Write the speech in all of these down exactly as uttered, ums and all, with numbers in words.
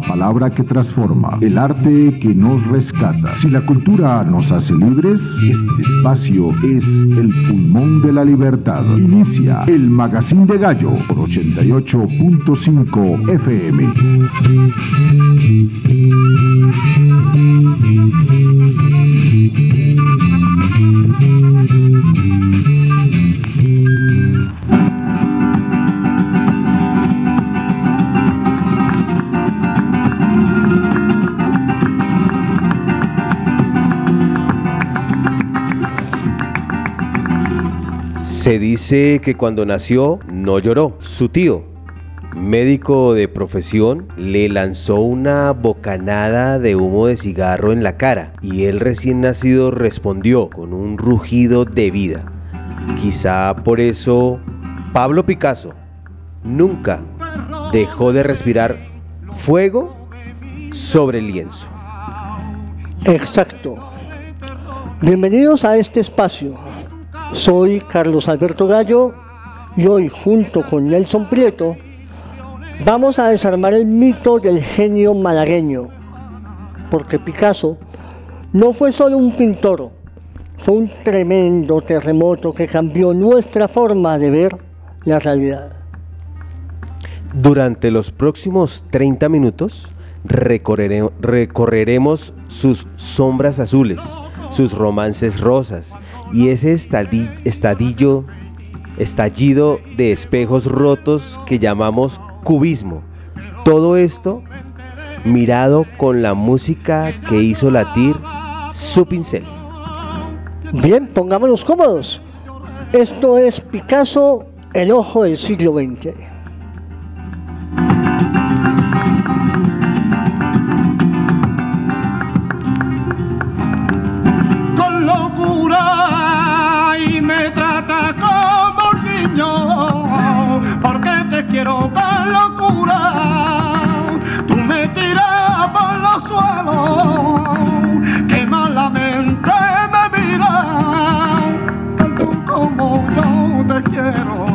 palabra que transforma, el arte que nos rescata. Si la cultura nos hace libres, este espacio es el pulmón de la libertad. Inicia el Magazine de Gallo por ochenta y ocho punto cinco F M. Se dice que cuando nació no lloró. Su tío, médico de profesión, le lanzó una bocanada de humo de cigarro en la cara y el recién nacido respondió con un rugido de vida. Quizá por eso Pablo Picasso nunca dejó de respirar fuego sobre el lienzo. Exacto. Bienvenidos a este espacio. Soy Carlos Alberto Gallo y hoy, junto con Nelson Prieto, vamos a desarmar el mito del genio malagueño, porque Picasso no fue solo un pintor, fue un tremendo terremoto que cambió nuestra forma de ver la realidad. Durante los próximos treinta minutos recorrere- recorreremos sus sombras azules, sus romances rosas y ese estadi- estadillo, estallido de espejos rotos que llamamos cubismo. Todo esto mirado con la música que hizo latir su pincel. Bien, pongámonos cómodos. Esto es Picasso, el ojo del siglo veinte. Con locura y me trata como un niño, porque te quiero con locura. Tú me tiras por los suelos, que malamente me miras, tanto como yo te quiero.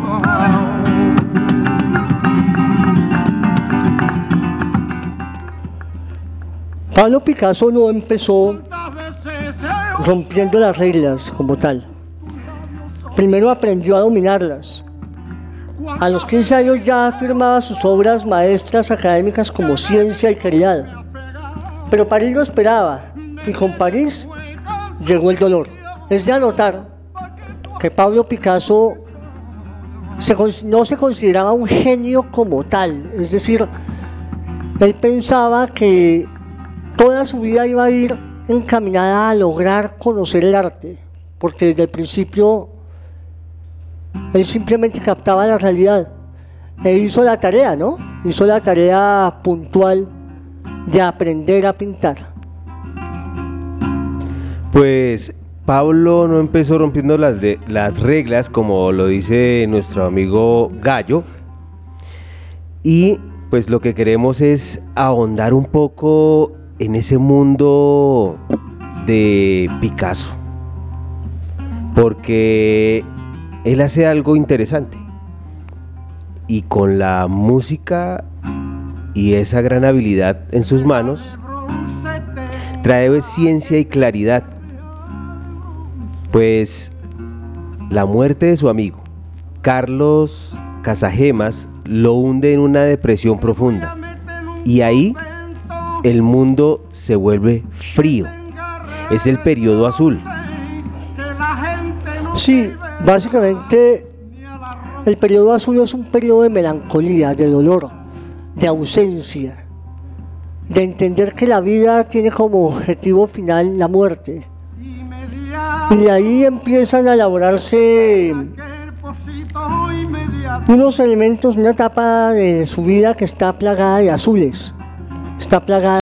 Pablo Picasso no empezó rompiendo las reglas como tal. Primero aprendió a dominarlas. A los quince años ya firmaba sus obras maestras académicas como Ciencia y Caridad. Pero París lo esperaba y con París llegó el dolor. Es de anotar que Pablo Picasso se, no se consideraba un genio como tal. Es decir, él pensaba que toda su vida iba a ir encaminada a lograr conocer el arte, porque desde el principio él simplemente captaba la realidad e hizo la tarea, ¿no? Hizo la tarea puntual de aprender a pintar. Pues Pablo no empezó rompiendo las, de, las reglas, como lo dice nuestro amigo Gallo, y pues lo que queremos es ahondar un poco en ese mundo de Picasso, porque él hace algo interesante y con la música y esa gran habilidad en sus manos trae ciencia y claridad, pues la muerte de su amigo Carlos Casagemas lo hunde en una depresión profunda y ahí el mundo se vuelve frío. Es el periodo azul. Sí, básicamente el periodo azul es un periodo de melancolía, de dolor, de ausencia, de entender que la vida tiene como objetivo final la muerte. Y de ahí empiezan a elaborarse unos elementos, una etapa de su vida que está plagada de azules, está plagada